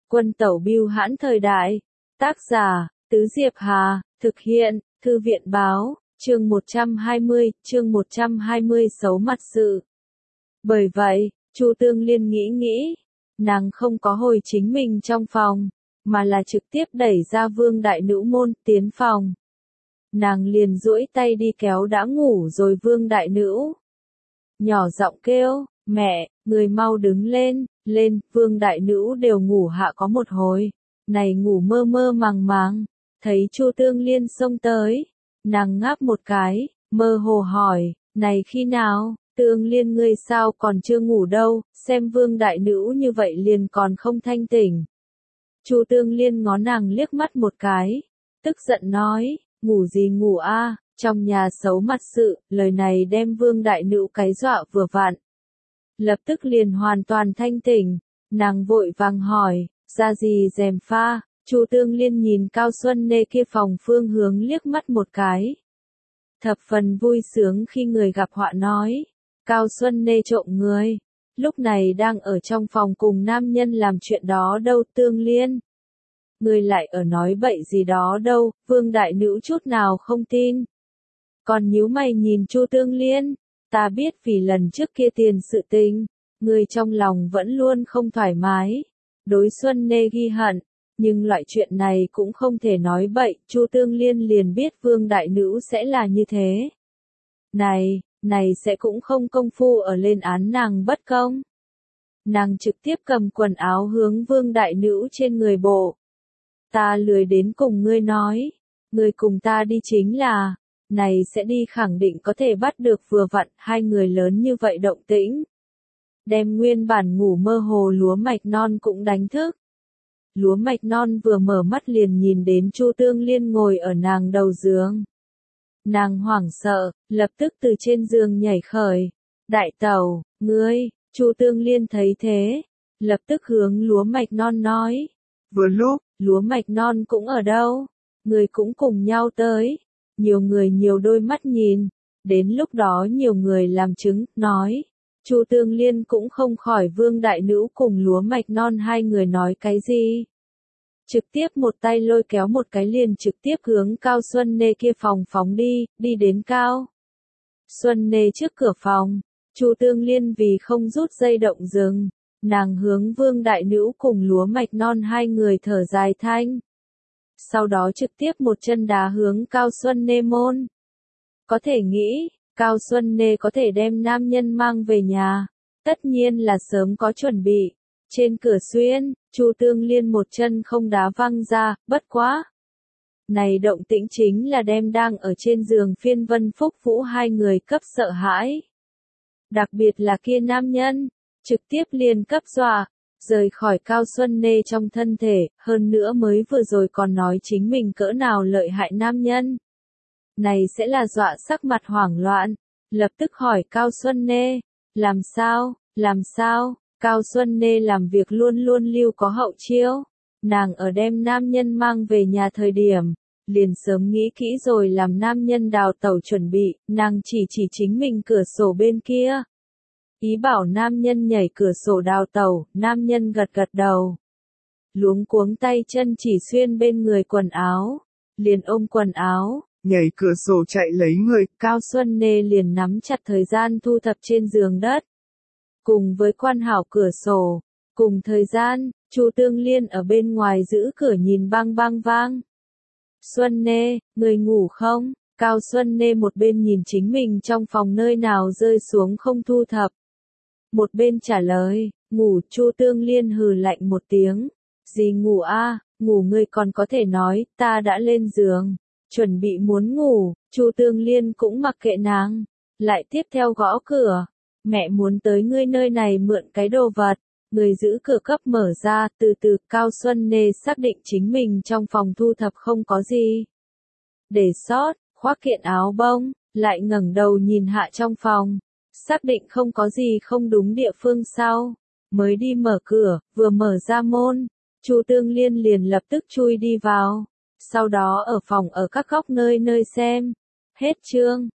Quân tẩu bưu hãn thời đại. Tác giả, Tứ Diệp Hà, thực hiện, Thư viện báo, chương 120, xấu mặt sự. Bởi vậy, Chu Tương Liên nghĩ, nàng không có hồi chính mình trong phòng, mà là trực tiếp đẩy ra Vương Đại Nữ môn, tiến phòng. Nàng liền duỗi tay đi kéo đã ngủ rồi Vương Đại Nữ. Nhỏ giọng kêu, mẹ, người mau đứng lên, Vương Đại Nữ đều ngủ hạ có một hồi, này ngủ mơ mơ màng màng, thấy Chu Tương Liên xông tới, nàng ngáp một cái, mơ hồ hỏi, này khi nào, Tương Liên ngươi sao còn chưa ngủ đâu, xem Vương Đại Nữ như vậy liền còn không thanh tỉnh. Chu Tương Liên ngó nàng liếc mắt một cái, tức giận nói, ngủ gì ngủ a, trong nhà xấu mặt sự, lời này đem Vương Đại Nữ cái dọa vừa vặn. Lập tức liền hoàn toàn thanh tỉnh, nàng vội vàng hỏi, ra gì rèm pha, Chu Tương Liên nhìn Cao Xuân Nê kia phòng phương hướng liếc mắt một cái. Thập phần vui sướng khi người gặp họa nói, Cao Xuân Nê trộm người, lúc này đang ở trong phòng cùng nam nhân làm chuyện đó đâu Tương Liên. Người lại ở nói bậy gì đó đâu, Vương Đại Nữ chút nào không tin. Còn nhíu mày nhìn Chu Tương Liên, ta biết vì lần trước kia tiền sự tình, người trong lòng vẫn luôn không thoải mái, đối Xuân Nê ghi hận, nhưng loại chuyện này cũng không thể nói bậy, Chu Tương Liên liền biết Vương Đại Nữ sẽ là như thế. Này sẽ cũng không công phu ở lên án nàng bất công. Nàng trực tiếp cầm quần áo hướng Vương Đại Nữ trên người bộ. Ta lười đến cùng ngươi nói, ngươi cùng ta đi chính là, này sẽ đi khẳng định có thể bắt được vừa vặn hai người lớn như vậy động tĩnh. Đem nguyên bản ngủ mơ hồ Lúa Mạch Non cũng đánh thức. Lúa Mạch Non vừa mở mắt liền nhìn đến Chu Tương Liên ngồi ở nàng đầu giường. Nàng hoảng sợ, lập tức từ trên giường nhảy khởi. Đại tẩu, ngươi, Chu Tương Liên thấy thế, lập tức hướng Lúa Mạch Non nói. Vừa lúc, Lúa Mạch Non cũng ở đâu, người cũng cùng nhau tới. Nhiều người nhiều đôi mắt nhìn, đến lúc đó nhiều người làm chứng, nói. Chu Tương Liên cũng không khỏi Vương Đại Nữ cùng Lúa Mạch Non hai người nói cái gì. Trực tiếp một tay lôi kéo một cái liền trực tiếp hướng Cao Xuân Nê kia phòng phóng đi đến Cao Xuân Nê trước cửa phòng. Chu Tương Liên vì không rút dây động dừng, nàng hướng Vương Đại Nữ cùng Lúa Mạch Non hai người thở dài thanh. Sau đó trực tiếp một chân đá hướng Cao Xuân Nê môn. Có thể nghĩ, Cao Xuân Nê có thể đem nam nhân mang về nhà, tất nhiên là sớm có chuẩn bị. Trên cửa xuyên, Chu Tương Liên một chân không đá văng ra, bất quá. Này động tĩnh chính là đem đang ở trên giường Phiên Vân Phúc Vũ hai người cấp sợ hãi. Đặc biệt là kia nam nhân, trực tiếp liền cấp dọa, rời khỏi Cao Xuân Nê trong thân thể, hơn nữa mới vừa rồi còn nói chính mình cỡ nào lợi hại nam nhân. Này sẽ là dọa sắc mặt hoảng loạn, lập tức hỏi Cao Xuân Nê, làm sao, Cao Xuân Nê làm việc luôn luôn lưu có hậu chiêu, nàng ở đem nam nhân mang về nhà thời điểm, liền sớm nghĩ kỹ rồi làm nam nhân đào tẩu chuẩn bị, nàng chỉ chính mình cửa sổ bên kia. Ý bảo nam nhân nhảy cửa sổ đào tẩu, nam nhân gật đầu. Luống cuống tay chân chỉ xuyên bên người quần áo, liền ôm quần áo, nhảy cửa sổ chạy lấy người, Cao Xuân Nê liền nắm chặt thời gian thu thập trên giường đất. Cùng với quan hảo cửa sổ, cùng thời gian, Chu Tương Liên ở bên ngoài giữ cửa nhìn bang vang. Xuân Nê, người ngủ không? Cao Xuân Nê một bên nhìn chính mình trong phòng nơi nào rơi xuống không thu thập. Một bên trả lời, ngủ. Chu Tương Liên hừ lạnh một tiếng. Gì ngủ a? Ngủ ngươi còn có thể nói, ta đã lên giường, chuẩn bị muốn ngủ. Chu Tương Liên cũng mặc kệ nàng, lại tiếp theo gõ cửa. Mẹ muốn tới ngươi nơi này mượn cái đồ vật, người giữ cửa cấp mở ra, từ từ. Cao Xuân Nê xác định chính mình trong phòng thu thập không có gì để sót, khoác kiện áo bông, lại ngẩng đầu nhìn hạ trong phòng, xác định không có gì không đúng địa phương sau, mới đi mở cửa. Vừa mở ra môn, Chu Tương Liên liền lập tức chui đi vào, sau đó ở phòng ở các góc nơi xem. Hết chương.